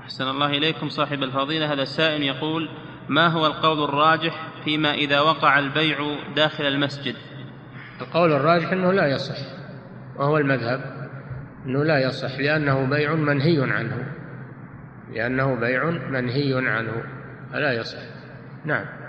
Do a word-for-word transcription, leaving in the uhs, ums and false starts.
أحسن الله إليكم صاحب الفضيلة. هذا السائل يقول: ما هو القول الراجح فيما إذا وقع البيع داخل المسجد؟ القول الراجح أنه لا يصح، وهو المذهب أنه لا يصح، لأنه بيع منهي عنه، لأنه بيع منهي عنه فلا يصح. نعم.